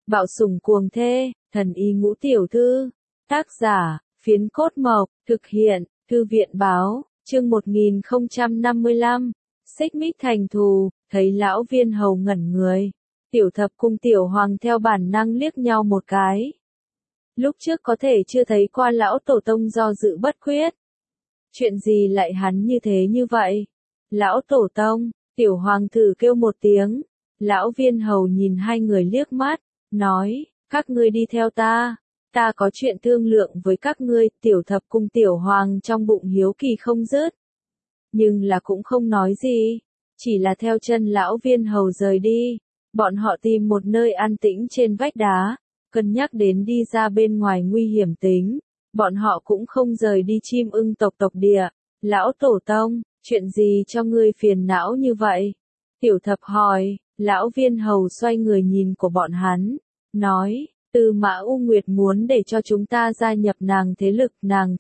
Bạo sủng cuồng thê, thần y ngũ tiểu thư. Tác giả, Phiến Cốt Mộc, thực hiện, Thư viện báo, chương 1055. Xích mích thành thù, thấy lão Viên Hầu ngẩn người. Tiểu Thập cùng Tiểu Hoàng theo bản năng liếc nhau một cái. Lúc trước có thể chưa thấy qua lão tổ tông do dự bất quyết. Chuyện gì lại hắn như thế như vậy? Lão tổ tông, Tiểu Hoàng thử kêu một tiếng. Lão Viên Hầu nhìn hai người liếc mắt, nói, các ngươi đi theo ta có chuyện thương lượng với các ngươi. Tiểu Thập cùng Tiểu Hoàng trong bụng hiếu kỳ không dứt, nhưng là cũng không nói gì, chỉ là theo chân lão Viên Hầu rời đi. Bọn họ tìm một nơi an tĩnh trên vách đá, cân nhắc đến đi ra bên ngoài nguy hiểm tính, bọn họ cũng không rời đi Chim Ưng tộc địa. Lão tổ tông, chuyện gì cho ngươi phiền não như vậy? Tiểu Thập hỏi. Lão Viên Hầu xoay người nhìn của bọn hắn, nói, Tư Mã U Nguyệt muốn để cho chúng ta gia nhập nàng thế lực.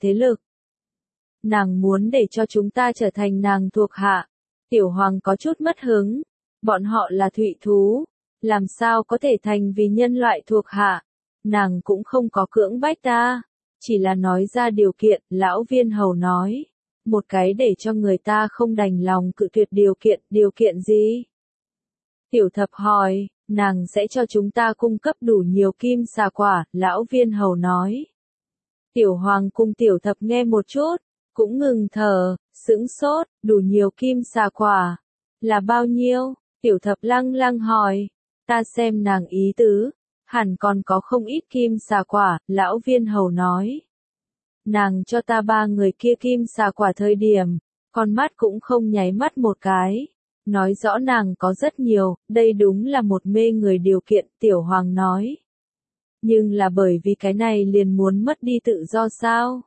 Nàng muốn để cho chúng ta trở thành nàng thuộc hạ. Tiểu Hoàng có chút mất hứng, bọn họ là thụy thú, làm sao có thể thành vì nhân loại thuộc hạ? Nàng cũng không có cưỡng bách ta, chỉ là nói ra điều kiện. Lão Viên Hầu nói, một cái để cho người ta không đành lòng cự tuyệt điều kiện gì? Tiểu Thập hỏi, nàng sẽ cho chúng ta cung cấp đủ nhiều kim xà quả. Lão Viên Hầu nói. Tiểu Hoàng cùng Tiểu Thập nghe một chút, cũng ngừng thở, sững sốt. Đủ nhiều kim xà quả là bao nhiêu? Tiểu Thập lăng hỏi. Ta xem nàng ý tứ, hẳn còn có không ít kim xà quả. Lão Viên Hầu nói. Nàng cho ta 3 người kia kim xà quả thời điểm, con mắt cũng không nháy mắt một cái. Nói rõ nàng có rất nhiều, đây đúng là một mê người điều kiện. Tiểu Hoàng nói. Nhưng là bởi vì cái này liền muốn mất đi tự do sao?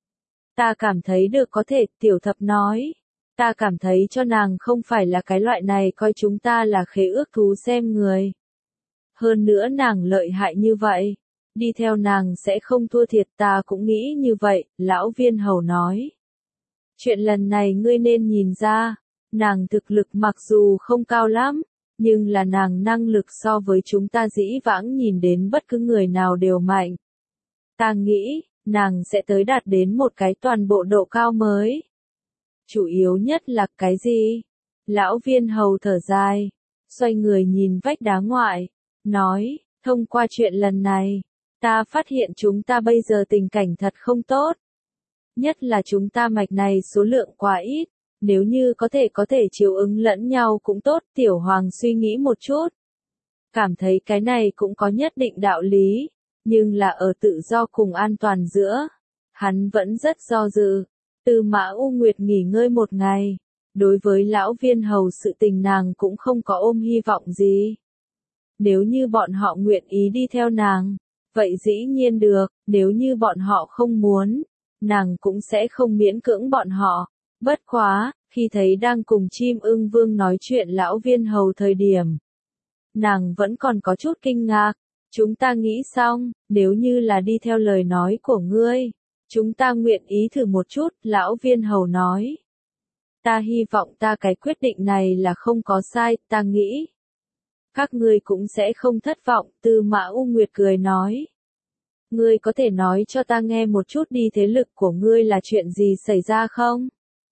Ta cảm thấy được có thể. Tiểu Thập nói. Ta cảm thấy cho nàng không phải là cái loại này coi chúng ta là khế ước thú xem người. Hơn nữa nàng lợi hại như vậy, đi theo nàng sẽ không thua thiệt. Ta cũng nghĩ như vậy. Lão Viên Hầu nói. Chuyện lần này ngươi nên nhìn ra. Nàng thực lực mặc dù không cao lắm, nhưng là nàng năng lực so với chúng ta dĩ vãng nhìn đến bất cứ người nào đều mạnh. Ta nghĩ, nàng sẽ tới đạt đến một cái toàn bộ độ cao mới. Chủ yếu nhất là cái gì? Lão Viên Hầu thở dài, xoay người nhìn vách đá ngoại, nói, thông qua chuyện lần này, ta phát hiện chúng ta bây giờ tình cảnh thật không tốt. Nhất là chúng ta mạch này số lượng quá ít. Nếu như có thể chiếu ứng lẫn nhau cũng tốt. Tiểu Hoàng suy nghĩ một chút, cảm thấy cái này cũng có nhất định đạo lý, nhưng là ở tự do cùng an toàn giữa, hắn vẫn rất do dự. Tư Mã U Nguyệt nghỉ ngơi một ngày, đối với lão Viên Hầu sự tình nàng cũng không có ôm hy vọng gì. Nếu như bọn họ nguyện ý đi theo nàng, vậy dĩ nhiên được. Nếu như bọn họ không muốn, nàng cũng sẽ không miễn cưỡng bọn họ. Bất quá, khi thấy đang cùng Chim Ưng Vương nói chuyện lão Viên Hầu thời điểm, nàng vẫn còn có chút kinh ngạc. Chúng ta nghĩ xong, nếu như là đi theo lời nói của ngươi, chúng ta nguyện ý thử một chút. Lão Viên Hầu nói. Ta hy vọng ta cái quyết định này là không có sai. Ta nghĩ các ngươi cũng sẽ không thất vọng. Tư Mã U Nguyệt cười nói. Ngươi có thể nói cho ta nghe một chút đi, thế lực của ngươi là chuyện gì xảy ra không?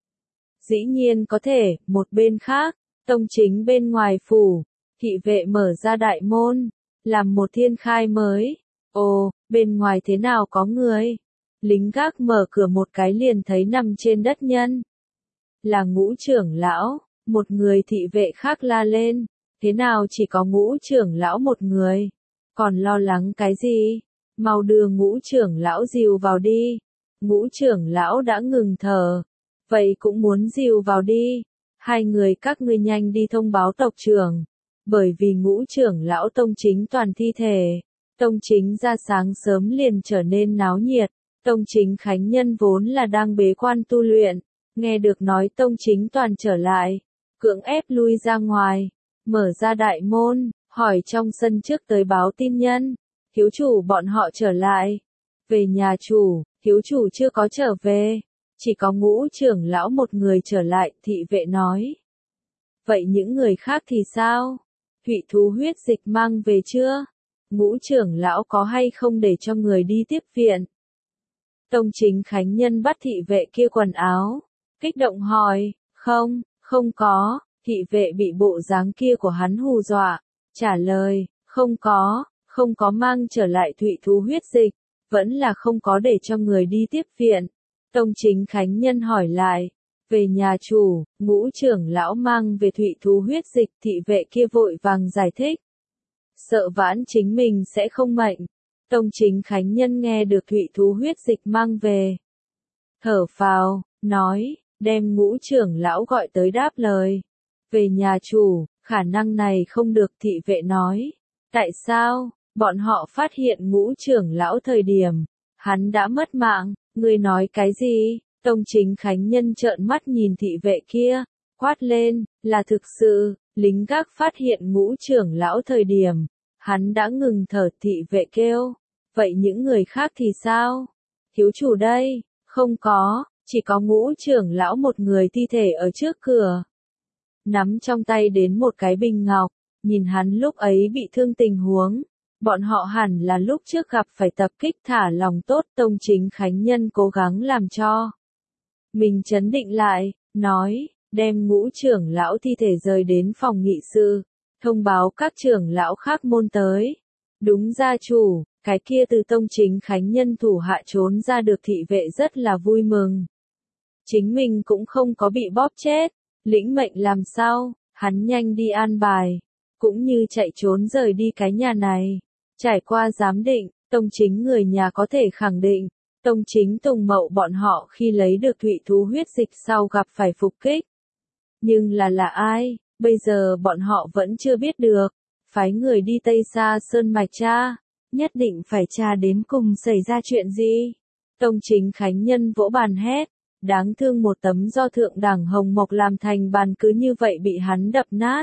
Dĩ nhiên có thể. Một bên khác, tông chính bên ngoài phủ, thị vệ mở ra đại môn, làm một thiên khai mới. Ồ, bên ngoài thế nào có người? Lính gác mở cửa một cái liền thấy nằm trên đất nhân. Là Ngũ trưởng lão. Một người thị vệ khác la lên. Thế nào chỉ có Ngũ trưởng lão một người? Còn lo lắng cái gì? Mau đưa Ngũ trưởng lão dìu vào đi. Ngũ trưởng lão đã ngừng thở. Vậy cũng muốn dìu vào đi. 2 người các ngươi nhanh đi thông báo tộc trưởng. Bởi vì Ngũ trưởng lão tông chính toàn thi thể. Tông chính ra sáng sớm liền trở nên náo nhiệt. Tông chính Khánh Nhân vốn là đang bế quan tu luyện. Nghe được nói tông chính toàn trở lại, cưỡng ép lui ra ngoài, mở ra đại môn, hỏi trong sân trước tới báo tin nhân. Thiếu chủ bọn họ trở lại. Về nhà chủ, thiếu chủ chưa có trở về. Chỉ có Ngũ trưởng lão một người trở lại. Thị vệ nói. Vậy những người khác thì sao? Thụy thú huyết dịch mang về chưa? Ngũ trưởng lão có hay không để cho người đi tiếp viện? Tông Chính Khánh Nhân bắt thị vệ kia quần áo, kích động hỏi, không, không có, thị vệ bị bộ dáng kia của hắn hù dọa, trả lời, không có mang trở lại thụy thú huyết dịch, vẫn là không có để cho người đi tiếp viện. Tông Chính Khánh Nhân hỏi lại, về nhà chủ, Ngũ trưởng lão mang về thụy thú huyết dịch, thị vệ kia vội vàng giải thích. Sợ vãn chính mình sẽ không mệnh. Tông Chính Khánh Nhân nghe được thụy thú huyết dịch mang về. Thở phào, nói, đem Ngũ trưởng lão gọi tới đáp lời. Về nhà chủ, khả năng này không được, thị vệ nói. Tại sao? Bọn họ phát hiện Ngũ trưởng lão thời điểm, hắn đã mất mạng, ngươi nói cái gì? Tông Chính Khánh Nhân trợn mắt nhìn thị vệ kia, quát lên, là thực sự, lính gác phát hiện Ngũ trưởng lão thời điểm, hắn đã ngừng thở, thị vệ kêu, vậy những người khác thì sao? Thiếu chủ đây, không có, chỉ có Ngũ trưởng lão một người thi thể ở trước cửa. Nắm trong tay đến một cái bình ngọc, nhìn hắn lúc ấy bị thương tình huống. Bọn họ hẳn là lúc trước gặp phải tập kích, thả lòng tốt. Tông Chính Khánh Nhân cố gắng làm cho mình trấn định lại, nói, đem Ngũ trưởng lão thi thể rời đến phòng nghị sự, thông báo các trưởng lão khác môn tới. Đúng gia chủ, cái kia từ Tông Chính Khánh Nhân thủ hạ trốn ra được thị vệ rất là vui mừng. Chính mình cũng không có bị bóp chết, lĩnh mệnh làm sao, hắn nhanh đi an bài, cũng như chạy trốn rời đi cái nhà này. Trải qua giám định, Tông Chính người nhà có thể khẳng định, Tông Chính Tùng Mậu bọn họ khi lấy được thụy thú huyết dịch sau gặp phải phục kích. Nhưng là ai, bây giờ bọn họ vẫn chưa biết được. Phái người đi Tây Sa Sơn Mạch tra, nhất định phải tra đến cùng xảy ra chuyện gì. Tông Chính Khánh Nhân vỗ bàn hét, đáng thương một tấm do thượng đẳng hồng mộc làm thành bàn cứ như vậy bị hắn đập nát.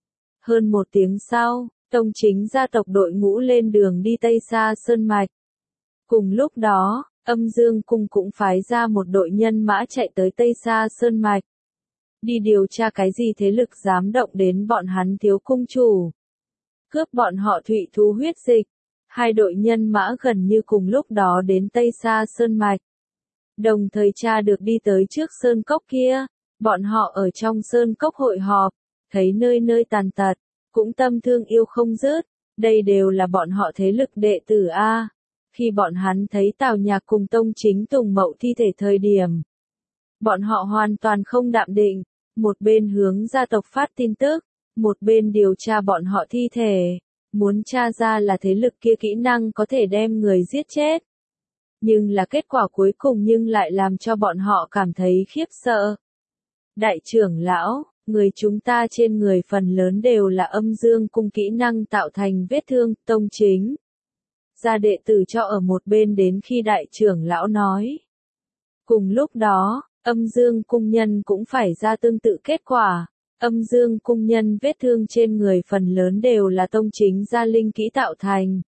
Hơn một tiếng sau, Tông Chính gia tộc đội ngũ lên đường đi Tây Sa Sơn Mạch. Cùng lúc đó, Âm Dương Cung cũng phái ra một đội nhân mã chạy tới Tây Sa Sơn Mạch. Đi điều tra cái gì thế lực dám động đến bọn hắn thiếu cung chủ. Cướp bọn họ thụy thú huyết dịch. Hai đội nhân mã gần như cùng lúc đó đến Tây Sa Sơn Mạch. Đồng thời tra được đi tới trước sơn cốc kia. Bọn họ ở trong sơn cốc hội họp, thấy nơi nơi tàn tật, cũng tâm thương yêu không dứt. Đây đều là bọn họ thế lực đệ tử A. Khi bọn hắn thấy Tào Nhạc cùng Tông Chính Tùng Mậu thi thể thời điểm, bọn họ hoàn toàn không đạm định, một bên hướng gia tộc phát tin tức, một bên điều tra bọn họ thi thể, muốn tra ra là thế lực kia kỹ năng có thể đem người giết chết. Nhưng là kết quả cuối cùng nhưng lại làm cho bọn họ cảm thấy khiếp sợ. Đại trưởng lão, người chúng ta trên người phần lớn đều là Âm Dương Cung kỹ năng tạo thành vết thương. Tông Chính gia đệ tử cho ở một bên đến khi đại trưởng lão nói. Cùng lúc đó, Âm Dương Cung nhân cũng phải ra tương tự kết quả. Âm Dương Cung nhân vết thương trên người phần lớn đều là Tông Chính gia linh kỹ tạo thành.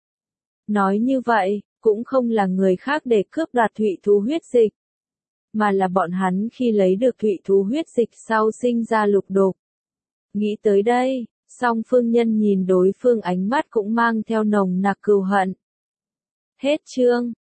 Nói như vậy, cũng không là người khác để cướp đoạt thụy thú huyết dịch, mà là bọn hắn khi lấy được thụy thú huyết dịch sau sinh ra lục đục. Nghĩ tới đây, song phương nhân nhìn đối phương ánh mắt cũng mang theo nồng nặc cừu hận. Hết chương.